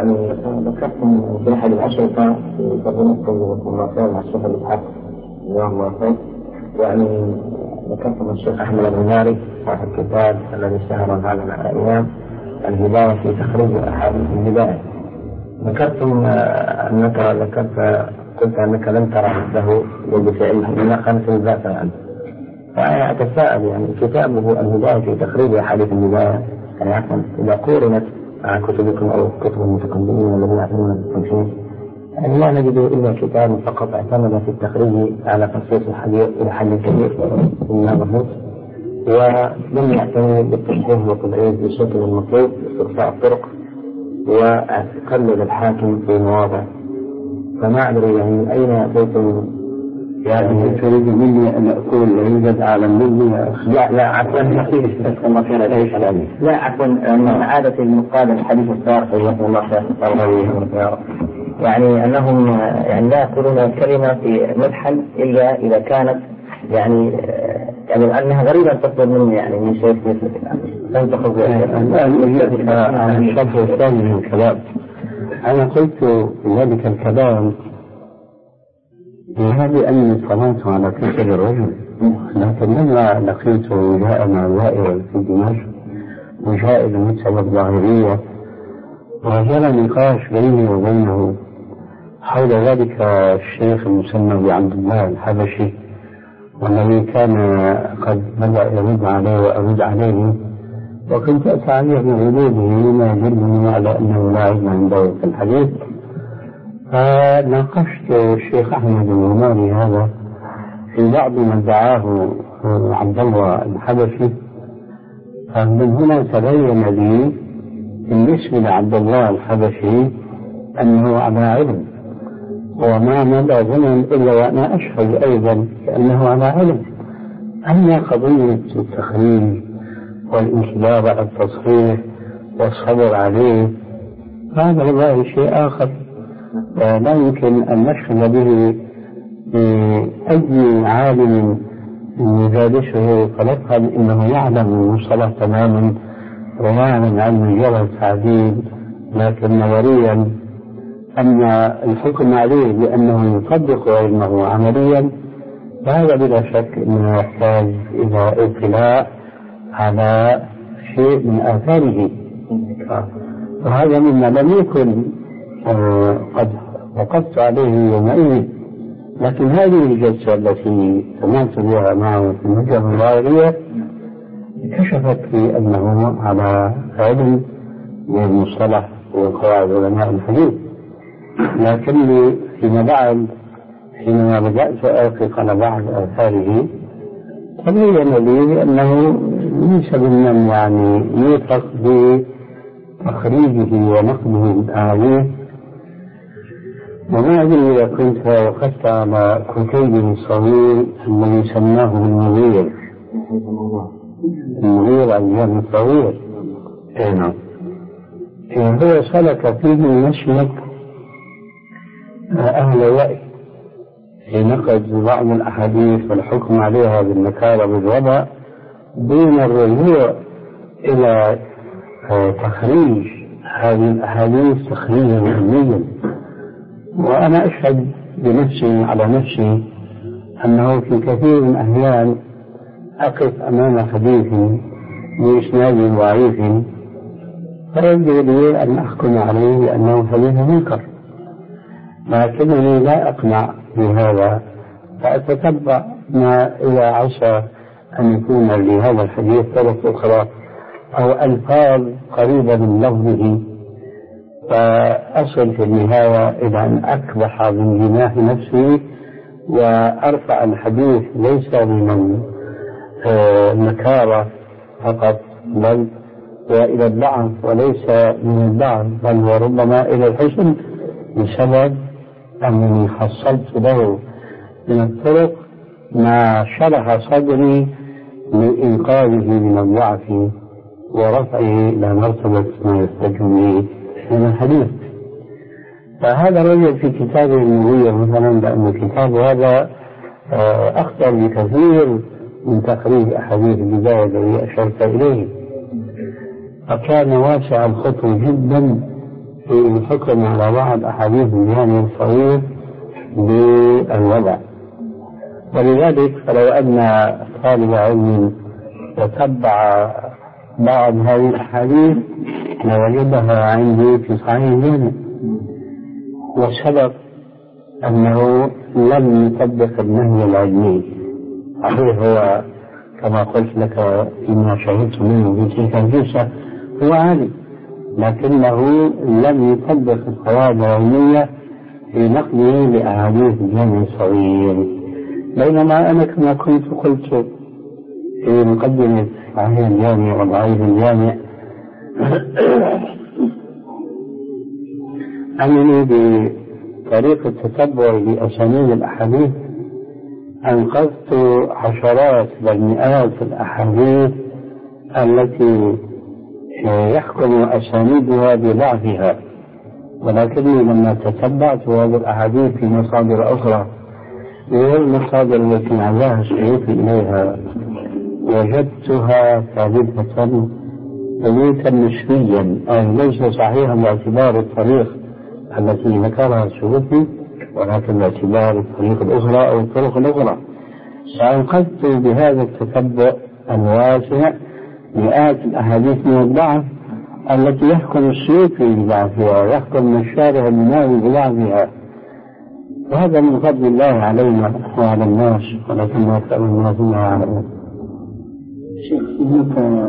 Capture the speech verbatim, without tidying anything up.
يعني ذكرتم في أحد الأشرطة في ترجمة المعصية مع الشيخ الإسحاق جزاه الله خير، يعني ذكرتم الشيخ أحمد الغماري صاحب الكتاب الذي اشتهر هذا الأيام الهداية في تخريج أحاديث الهداية. ذكرتم أنك ذكرت قلت أنك لم ترى مثله وبفعله لما كانت الذات عنه، فأنا أتساءل يعني كتابه الهداية في تخريج أحاديث الهداية يعني عفوا إذا قورنت مع كتبكم أو كتب المتقدمين الذين يعلمون بالتنفيذ يعني لا نجد إلا كتاب فقط اعتمد في التخريج على تخصيص الحديث إلى حد كبير من الرموز، ولم يعتني بالتصحيح والتضعيف بشكل المطلوب باسترخاء الطرق وتقلد الحاكم في مواضع. فما أدري يعني أين أتيتم يعني تريد مني أن أقول يوجد عالم مني؟ لا لا عفوا الله كان ليس الأمين لا عفوا من عادة المقال الحديث الصار رحمه الله خير يعني أنهم يعني لا يقولون الكلمة في مدحل إلا إذا كانت يعني يعني أنها غريبة تصدر مني يعني من شيء مثل لم تخرج عن الشرح الثاني من الكلام. أنا قلت ذلك الكلام بهذه أني صنعت على كسر الرجل، لكن لما لقيته جاء مع الوائل في دمشق وجاء إلى مكتب الظاهرية وجرى نقاش بيني وبينه حول ذلك الشيخ المسمى بعبد الله الحبشي والذي كان قد بدأ يرد عليه وأرد عليه، وكنت أتعلم بردوده ما يدلني على أنه لا علم عنده في الحديث. فناقشت الشيخ أحمد الغماري هذا في بعض ما ادعاه عبد الله الحبشي، فمن هنا تبين لي بالنسبة لعبد الله الحبشي أنه على علم، وما مدى زمن إلا وأنا أشهد أيضا أنه على علم. أما قضية التخريج والإنكباب على التصحيح والصبر عليه هذا والله شيء آخر لا يمكن أن نشغل به أي عالم يجالسه فنفهم أنه يعلم المصطلح تماما ويعلم علم الجرح والتعديل، لكن نظريا أن الحكم عليه بأنه يطبق علمه عمليا فهذا بلا شك أنه يحتاج إلى اطلاع على شيء من آثاره، وهذا مما لم يكن قد وقفت عليه يومئذ. لكن هذه الجلسة التي سمعت بها معه في المجلة الظاهرية كشفت لي أنه على علم بالمصطلح وقواعد علماء الحديث، لكني فيما بعد حينما بدأت أوافق على بعض آثاره تبين لي أنه ليس ممن يعني يوثق بتخريجه ونقده الآلي. وما أدري إذا كنت وقفت على كتيبه الصغير الذي سماه المغير المغير الجامع الصغير هنا هو سلك فيه مسلك أهل الرأي في نقد بعض الأحاديث والحكم عليها بالنكارة بالوضع دون الرجوع إلى تخريج هذه الأحاديث تخريجا علميا. وأنا أشهد بنفسي على نفسي أنه في كثير من الأحيان أقف أمام حديث بإسناد ضعيف فيبدو لي أن أحكم عليه بأنه حديث منكر، لكنني لا أقنع بهذا فأتتبع ما إذا عسى أن يكون لهذا الحديث طرق أخرى أو ألفاظ قريبة من لفظه، فأصل في النهاية إلى أن أكبح من جناح نفسي وأرفع الحديث ليس من النكارة فقط بل وإلى الضعف، وليس من الضعف بل وربما إلى الحسن بسبب أنني حصلت له من الطرق ما شرح صدري لإنقاذه من الضعف ورفعه إلى مرتبة ما يحتاج به من الحديث. فهذا الرجل في كتابه المغير مثلا لأن الكتاب هذا أخطر بكثير من تخريج أحاديث البداية الذي أشرت إليه، فكان واسع الخطو جدا في الحكم على بعض أحاديث الجامع الصغير بالوضع. ولذلك فلو أن طالب علم تتبع بعض هذه الأحاديث لوجدها عندي في صحيح الجامع، وسبق أنه لم يطبق النهي العلمي. صحيح هو كما قلت لك فيما شهدت منه في تلك الجلسة هو عالم، لكنه لم يطبق القواعد العلمية في نقله لأحاديث الجامع الصغير. بينما أنا كما كنت قلت في مقدمة صحيح الجامع وضعيف الجامع أنني بطريقة التتبع لأسانيد الأحاديث أنقذت عشرات بل مئات الأحاديث التي يحكم أسانيدها بضعفها، ولكني لما تتبعت هذه الأحاديث في مصادر أخرى وهي المصادر التي عزاها السيوطي إليها وجدتها ثابتة ثبوتا نسبيا، أي ليس صحيحا باعتبار الطريق التي ذكرها السيوطي، ولكن باعتبار الطريق الأخرى أو الطرق الأخرى. فأنقذت بهذا التتبع الواسع مئات الأحاديث من الضعف التي يحكم السيوطي بضعفها، يحكم الشارع المناوي بضعفها، وهذا من فضل الله علينا وعلى الناس، ولكن أكثر الناس لا يعلمون.